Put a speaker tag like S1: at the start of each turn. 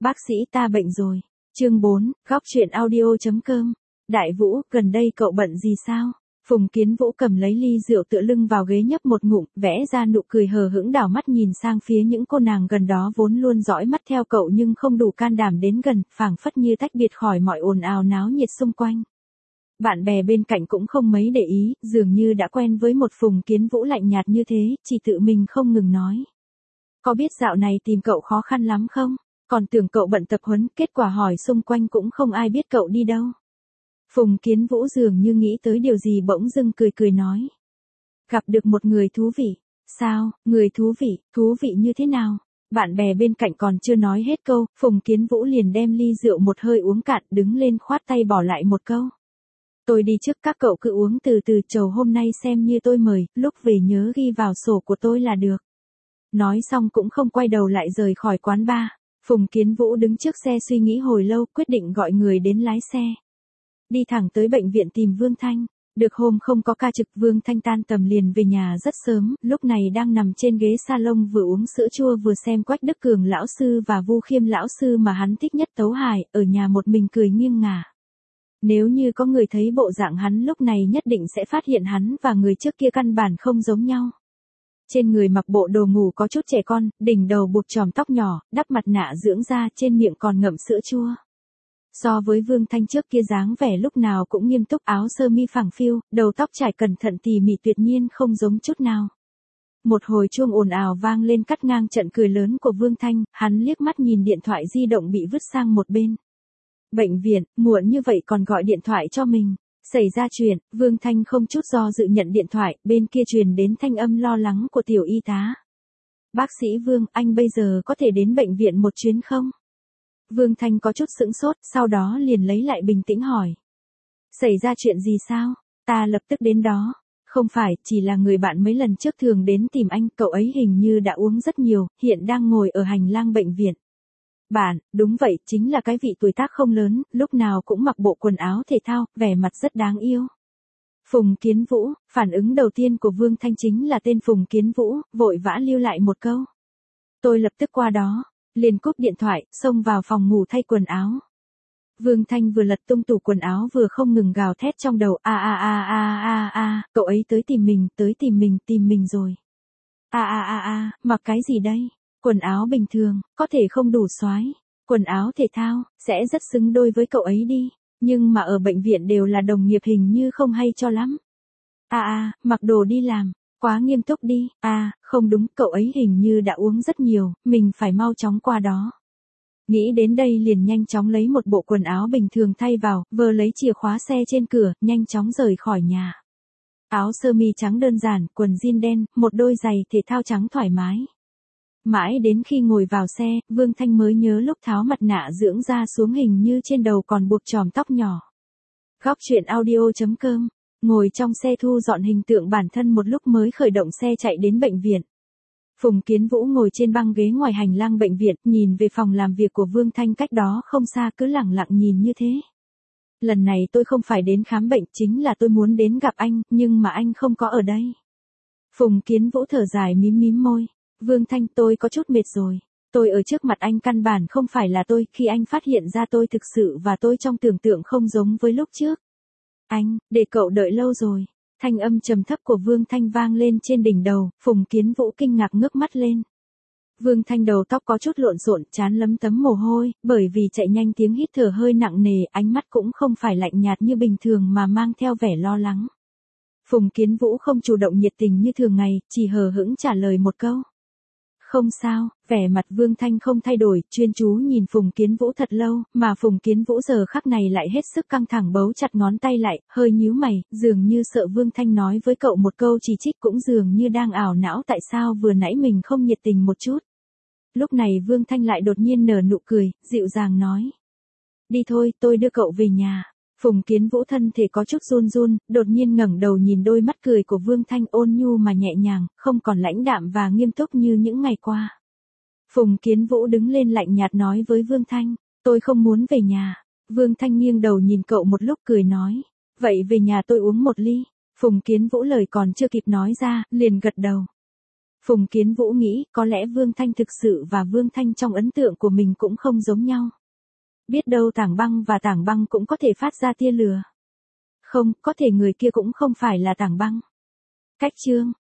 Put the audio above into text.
S1: Bác sĩ ta bệnh rồi. Chương 4, góc truyện audio.com. Đại Vũ, gần đây cậu bận gì sao? Phùng Kiến Vũ cầm lấy ly rượu tựa lưng vào ghế nhấp một ngụm, vẽ ra nụ cười hờ hững, đảo mắt nhìn sang phía những cô nàng gần đó vốn luôn dõi mắt theo cậu nhưng không đủ can đảm đến gần, phảng phất như tách biệt khỏi mọi ồn ào náo nhiệt xung quanh. Bạn bè bên cạnh cũng không mấy để ý, dường như đã quen với một Phùng Kiến Vũ lạnh nhạt như thế, chỉ tự mình không ngừng nói. Có biết dạo này tìm cậu khó khăn lắm không? Còn tưởng cậu bận tập huấn, kết quả hỏi xung quanh cũng không ai biết cậu đi đâu. Phùng Kiến Vũ dường như nghĩ tới điều gì bỗng dưng cười cười nói. Gặp được một người thú vị. Sao, người thú vị như thế nào? Bạn bè bên cạnh còn chưa nói hết câu, Phùng Kiến Vũ liền đem ly rượu một hơi uống cạn, đứng lên khoát tay bỏ lại một câu. Tôi đi trước, các cậu cứ uống từ từ, chầu hôm nay xem như tôi mời, lúc về nhớ ghi vào sổ của tôi là được. Nói xong cũng không quay đầu lại rời khỏi quán bar. Phùng Kiến Vũ đứng trước xe suy nghĩ hồi lâu, quyết định gọi người đến lái xe. Đi thẳng tới bệnh viện tìm Vương Thanh. Được hôm không có ca trực, Vương Thanh tan tầm liền về nhà rất sớm, lúc này đang nằm trên ghế salon vừa uống sữa chua vừa xem Quách Đức Cường lão sư và Vu Khiêm lão sư mà hắn thích nhất tấu hài, ở nhà một mình cười nghiêng ngả. Nếu như có người thấy bộ dạng hắn lúc này nhất định sẽ phát hiện hắn và người trước kia căn bản không giống nhau. Trên người mặc bộ đồ ngủ có chút trẻ con, đỉnh đầu buộc chòm tóc nhỏ, đắp mặt nạ dưỡng da, trên miệng còn ngậm sữa chua. So với Vương Thanh trước kia dáng vẻ lúc nào cũng nghiêm túc, áo sơ mi phẳng phiu, đầu tóc trải cẩn thận tỉ mỉ, tuyệt nhiên không giống chút nào. Một hồi chuông ồn ào vang lên cắt ngang trận cười lớn của Vương Thanh, hắn liếc mắt nhìn điện thoại di động bị vứt sang một bên. Bệnh viện, muộn như vậy còn gọi điện thoại cho mình. Xảy ra chuyện, Vương Thanh không chút do dự nhận điện thoại, bên kia truyền đến thanh âm lo lắng của tiểu y tá. Bác sĩ Vương, anh bây giờ có thể đến bệnh viện một chuyến không? Vương Thanh có chút sững sốt, sau đó liền lấy lại bình tĩnh hỏi. Xảy ra chuyện gì sao? Ta lập tức đến đó. Không phải, chỉ là người bạn mấy lần trước thường đến tìm anh, cậu ấy hình như đã uống rất nhiều, hiện đang ngồi ở hành lang bệnh viện. Bạn, đúng vậy, chính là cái vị tuổi tác không lớn, lúc nào cũng mặc bộ quần áo thể thao, vẻ mặt rất đáng yêu. Phùng Kiến Vũ, phản ứng đầu tiên của Vương Thanh chính là tên Phùng Kiến Vũ, vội vã lưu lại một câu. Tôi lập tức qua đó, liền cúp điện thoại, xông vào phòng ngủ thay quần áo. Vương Thanh vừa lật tung tủ quần áo vừa không ngừng gào thét trong đầu, cậu ấy tới tìm mình rồi. Mặc cái gì đây? Quần áo bình thường, có thể không đủ soái, quần áo thể thao, sẽ rất xứng đôi với cậu ấy đi, nhưng mà ở bệnh viện đều là đồng nghiệp hình như không hay cho lắm. Mặc đồ đi làm, quá nghiêm túc đi, không đúng, cậu ấy hình như đã uống rất nhiều, mình phải mau chóng qua đó. Nghĩ đến đây liền nhanh chóng lấy một bộ quần áo bình thường thay vào, vờ lấy chìa khóa xe trên cửa, nhanh chóng rời khỏi nhà. Áo sơ mi trắng đơn giản, quần jean đen, một đôi giày thể thao trắng thoải mái. Mãi đến khi ngồi vào xe, Vương Thanh mới nhớ lúc tháo mặt nạ dưỡng da xuống hình như trên đầu còn buộc chòm tóc nhỏ. Góc truyện audio.com, ngồi trong xe thu dọn hình tượng bản thân một lúc mới khởi động xe chạy đến bệnh viện. Phùng Kiến Vũ ngồi trên băng ghế ngoài hành lang bệnh viện, nhìn về phòng làm việc của Vương Thanh cách đó không xa, cứ lẳng lặng nhìn như thế. Lần này tôi không phải đến khám bệnh, chính là tôi muốn đến gặp anh, nhưng mà anh không có ở đây. Phùng Kiến Vũ thở dài mím môi. Vương Thanh, tôi có chút mệt rồi. Tôi ở trước mặt anh căn bản không phải là tôi, khi anh phát hiện ra tôi thực sự và tôi trong tưởng tượng không giống với lúc trước. Anh, để cậu đợi lâu rồi. Thanh âm trầm thấp của Vương Thanh vang lên trên đỉnh đầu, Phùng Kiến Vũ kinh ngạc ngước mắt lên. Vương Thanh đầu tóc có chút lộn xộn, trán lấm tấm mồ hôi, bởi vì chạy nhanh tiếng hít thở hơi nặng nề, ánh mắt cũng không phải lạnh nhạt như bình thường mà mang theo vẻ lo lắng. Phùng Kiến Vũ không chủ động nhiệt tình như thường ngày, chỉ hờ hững trả lời một câu. Không sao, vẻ mặt Vương Thanh không thay đổi, chuyên chú nhìn Phùng Kiến Vũ thật lâu, mà Phùng Kiến Vũ giờ khắc này lại hết sức căng thẳng bấu chặt ngón tay lại, hơi nhíu mày, dường như sợ Vương Thanh nói với cậu một câu chỉ trích, cũng dường như đang ảo não tại sao vừa nãy mình không nhiệt tình một chút. Lúc này Vương Thanh lại đột nhiên nở nụ cười, dịu dàng nói. Đi thôi, tôi đưa cậu về nhà. Phùng Kiến Vũ thân thể có chút run run, đột nhiên ngẩng đầu nhìn đôi mắt cười của Vương Thanh ôn nhu mà nhẹ nhàng, không còn lãnh đạm và nghiêm túc như những ngày qua. Phùng Kiến Vũ đứng lên lạnh nhạt nói với Vương Thanh, tôi không muốn về nhà. Vương Thanh nghiêng đầu nhìn cậu một lúc cười nói, vậy về nhà tôi uống một ly. Phùng Kiến Vũ lời còn chưa kịp nói ra, liền gật đầu. Phùng Kiến Vũ nghĩ có lẽ Vương Thanh thực sự và Vương Thanh trong ấn tượng của mình cũng không giống nhau. Biết đâu Tảng Băng và Tảng Băng cũng có thể phát ra tia lửa. Không, có thể người kia cũng không phải là Tảng Băng. Cách chương